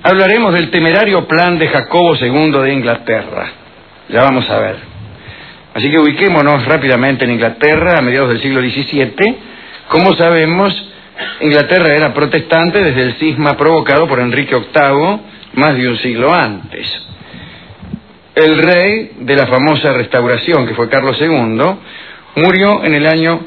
hablaremos del temerario plan de Jacobo II de Inglaterra. Ya vamos a ver. Así que ubiquémonos rápidamente en Inglaterra a mediados del siglo XVII. Como sabemos, Inglaterra era protestante desde el cisma provocado por Enrique VIII más de un siglo antes. El rey de la famosa restauración, que fue Carlos II, murió en el año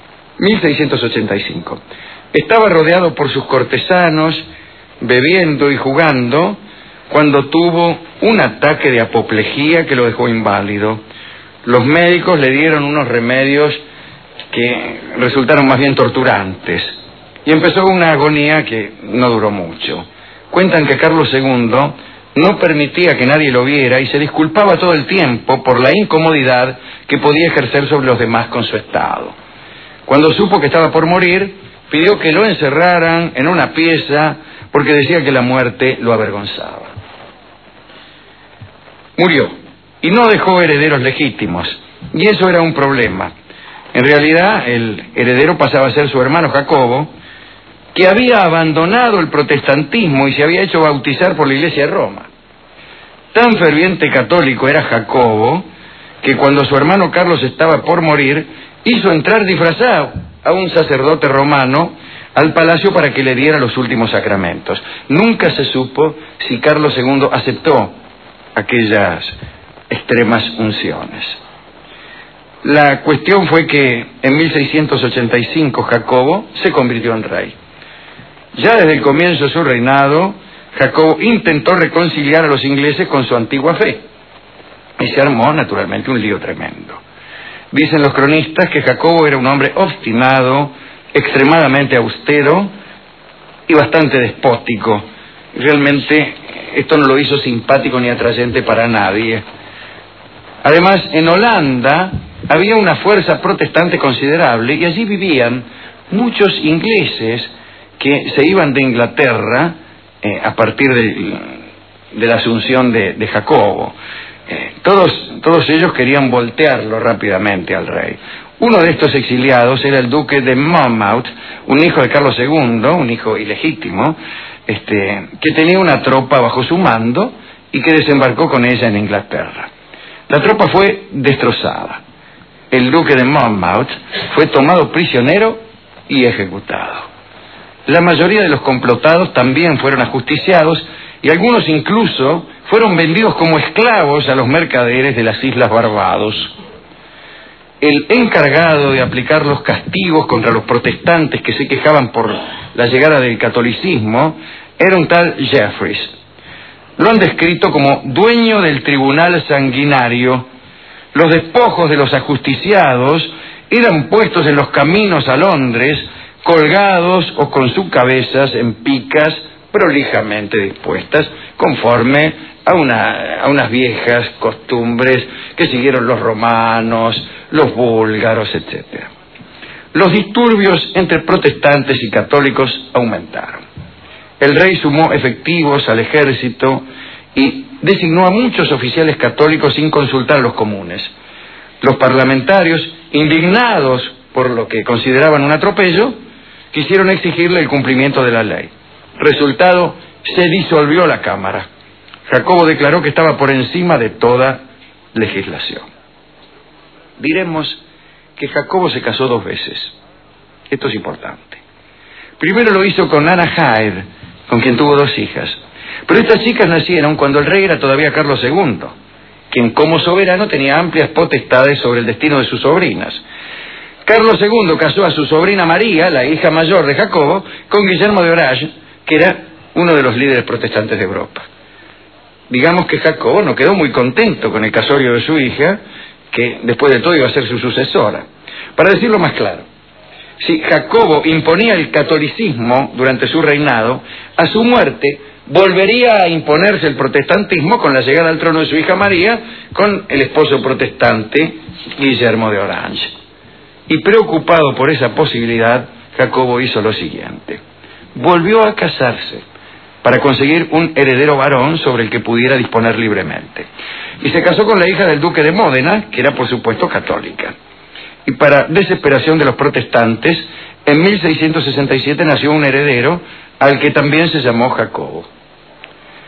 1685. Estaba rodeado por sus cortesanos, bebiendo y jugando, cuando tuvo un ataque de apoplejía que lo dejó inválido. Los médicos le dieron unos remedios que resultaron más bien torturantes, y empezó una agonía que no duró mucho. Cuentan que Carlos II no permitía que nadie lo viera y se disculpaba todo el tiempo por la incomodidad que podía ejercer sobre los demás con su estado. Cuando supo que estaba por morir, pidió que lo encerraran en una pieza porque decía que la muerte lo avergonzaba. Murió y no dejó herederos legítimos, y eso era un problema. En realidad, el heredero pasaba a ser su hermano Jacobo, que había abandonado el protestantismo y se había hecho bautizar por la Iglesia de Roma. Tan ferviente católico era Jacobo, que cuando su hermano Carlos estaba por morir, hizo entrar disfrazado a un sacerdote romano al palacio para que le diera los últimos sacramentos. Nunca se supo si Carlos II aceptó aquellas extremas unciones. La cuestión fue que en 1685 Jacobo se convirtió en rey. Ya desde el comienzo de su reinado, Jacobo intentó reconciliar a los ingleses con su antigua fe, y se armó naturalmente un lío tremendo. Dicen los cronistas que Jacobo era un hombre obstinado, extremadamente austero y bastante despótico. Realmente esto no lo hizo simpático ni atrayente para nadie. Además, en Holanda había una fuerza protestante considerable y allí vivían muchos ingleses que se iban de Inglaterra a partir de la asunción de Jacobo. Todos ellos querían voltearlo rápidamente al rey. Uno de estos exiliados era el duque de Monmouth, un hijo de Carlos II, un hijo ilegítimo, que tenía una tropa bajo su mando y que desembarcó con ella en Inglaterra. La tropa fue destrozada. El duque de Monmouth fue tomado prisionero y ejecutado. La mayoría de los complotados también fueron ajusticiados y algunos incluso fueron vendidos como esclavos a los mercaderes de las Islas Barbados. El encargado de aplicar los castigos contra los protestantes que se quejaban por la llegada del catolicismo era un tal Jeffreys. Lo han descrito como dueño del tribunal sanguinario. Los despojos de los ajusticiados eran puestos en los caminos a Londres, colgados o con sus cabezas en picas prolijamente dispuestas, conforme a unas viejas costumbres que siguieron los romanos, los búlgaros, etc. Los disturbios entre protestantes y católicos aumentaron. El rey sumó efectivos al ejército y designó a muchos oficiales católicos sin consultar a los comunes. Los parlamentarios, indignados por lo que consideraban un atropello, quisieron exigirle el cumplimiento de la ley. Resultado, se disolvió la Cámara. Jacobo declaró que estaba por encima de toda legislación. Diremos que Jacobo se casó 2 veces. Esto es importante. Primero lo hizo con Anna Hyde, con quien tuvo 2 hijas. Pero estas chicas nacieron cuando el rey era todavía Carlos II, quien como soberano tenía amplias potestades sobre el destino de sus sobrinas. Carlos II casó a su sobrina María, la hija mayor de Jacobo, con Guillermo de Orange, que era uno de los líderes protestantes de Europa. Digamos que Jacobo no quedó muy contento con el casorio de su hija, que después de todo iba a ser su sucesora. Para decirlo más claro, si Jacobo imponía el catolicismo durante su reinado, a su muerte volvería a imponerse el protestantismo con la llegada al trono de su hija María, con el esposo protestante Guillermo de Orange. Y preocupado por esa posibilidad, Jacobo hizo lo siguiente. Volvió a casarse para conseguir un heredero varón sobre el que pudiera disponer libremente. Y se casó con la hija del duque de Módena, que era por supuesto católica. Y para desesperación de los protestantes, en 1667 nació un heredero al que también se llamó Jacobo.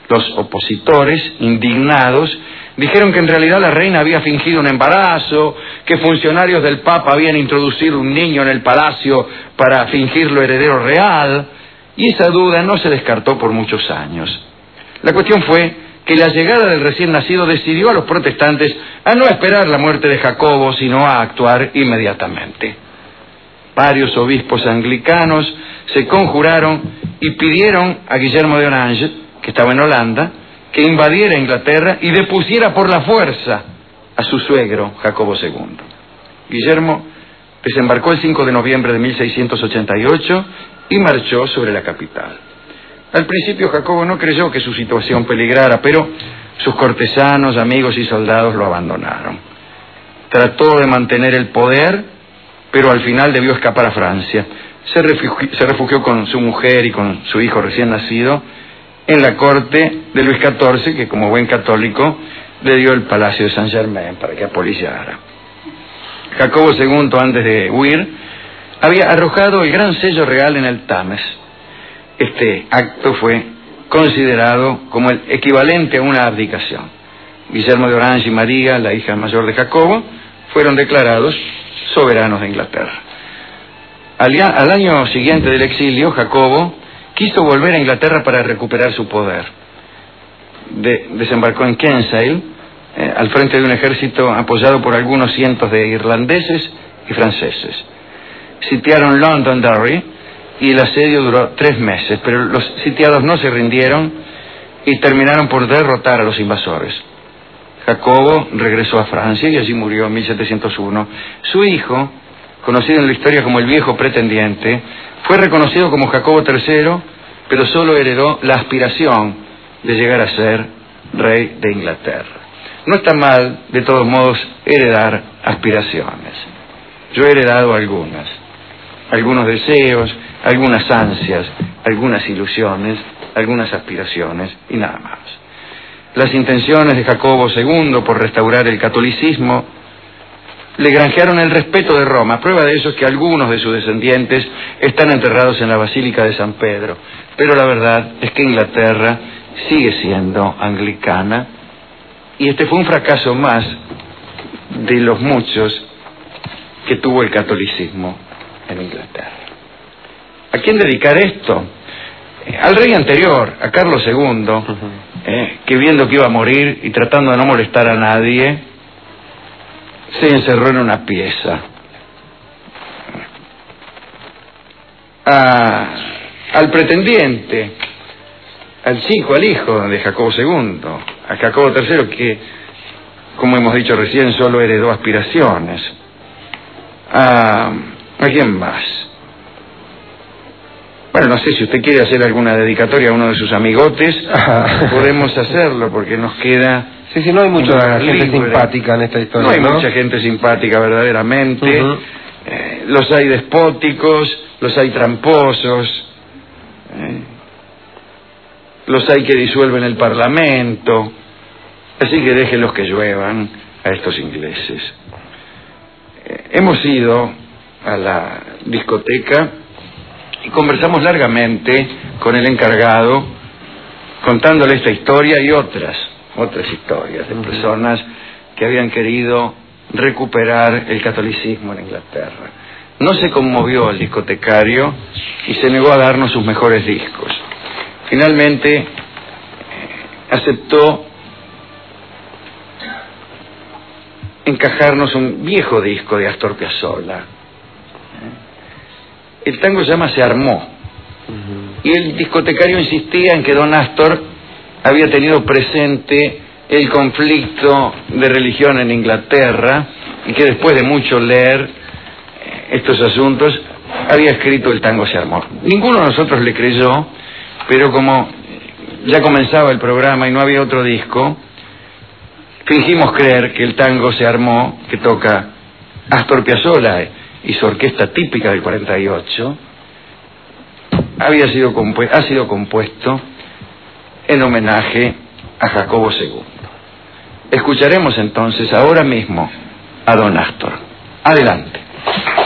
Los opositores, indignados, dijeron que en realidad la reina había fingido un embarazo, que funcionarios del Papa habían introducido un niño en el palacio para fingirlo heredero real, y esa duda no se descartó por muchos años. La cuestión fue que la llegada del recién nacido decidió a los protestantes a no esperar la muerte de Jacobo, sino a actuar inmediatamente. Varios obispos anglicanos se conjuraron y pidieron a Guillermo de Orange, que estaba en Holanda, que invadiera Inglaterra y depusiera por la fuerza a su suegro, Jacobo II. Guillermo desembarcó el 5 de noviembre de 1688 y marchó sobre la capital. Al principio Jacobo no creyó que su situación peligrara, pero sus cortesanos, amigos y soldados lo abandonaron. Trató de mantener el poder, pero al final debió escapar a Francia. Se refugió con su mujer y con su hijo recién nacido en la corte de Luis XIV, que como buen católico le dio el Palacio de Saint-Germain para que apolillara. Jacobo II, antes de huir, había arrojado el gran sello real en el Tames. Este acto fue considerado como el equivalente a una abdicación. Guillermo de Orange y María, la hija mayor de Jacobo, fueron declarados soberanos de Inglaterra. Al año siguiente del exilio, Jacobo quiso volver a Inglaterra para recuperar su poder. Desembarcó en Kinsale, al frente de un ejército apoyado por algunos cientos de irlandeses y franceses. Sitiaron Londonderry y el asedio duró 3 meses, pero los sitiados no se rindieron y terminaron por derrotar a los invasores. Jacobo regresó a Francia y allí murió en 1701. Su hijo, conocido en la historia como el viejo pretendiente, fue reconocido como Jacobo III, pero solo heredó la aspiración de llegar a ser rey de Inglaterra. No está mal, de todos modos, heredar aspiraciones. Yo he heredado algunos deseos, algunas ansias, algunas ilusiones, algunas aspiraciones y nada más. Las intenciones de Jacobo II por restaurar el catolicismo le granjearon el respeto de Roma. Prueba de eso es que algunos de sus descendientes están enterrados en la Basílica de San Pedro. Pero la verdad es que Inglaterra sigue siendo anglicana y este fue un fracaso más de los muchos que tuvo el catolicismo en Inglaterra. ¿A quién dedicar esto? Al rey anterior, a Carlos II, que viendo que iba a morir y tratando de no molestar a nadie, se encerró en una pieza. Al pretendiente, al hijo de Jacobo II, a Jacobo III, que, como hemos dicho recién, solo heredó aspiraciones. ¿A quién más? Bueno, no sé si usted quiere hacer alguna dedicatoria a uno de sus amigotes, podemos hacerlo, porque nos queda... Sí, no hay mucha gente simpática en esta historia, No hay mucha gente simpática, verdaderamente. Los hay despóticos, los hay tramposos, los hay que disuelven el Parlamento. Así que déjenlos que lluevan a estos ingleses. Hemos ido a la discoteca y conversamos largamente con el encargado, contándole esta historia y otras historias de personas que habían querido recuperar el catolicismo en Inglaterra. No se conmovió el discotecario y se negó a darnos sus mejores discos. Finalmente aceptó encajarnos un viejo disco de Astor Piazzolla. El tango se llama Se Armó, y el discotecario insistía en que don Astor había tenido presente el conflicto de religión en Inglaterra y que después de mucho leer estos asuntos había escrito El tango se armó. Ninguno de nosotros le creyó, pero como ya comenzaba el programa y no había otro disco, fingimos creer que El tango se armó, que toca Astor Piazzolla y su orquesta típica del 48, ha sido compuesto en homenaje a Jacobo II. Escucharemos entonces ahora mismo a don Astor. Adelante.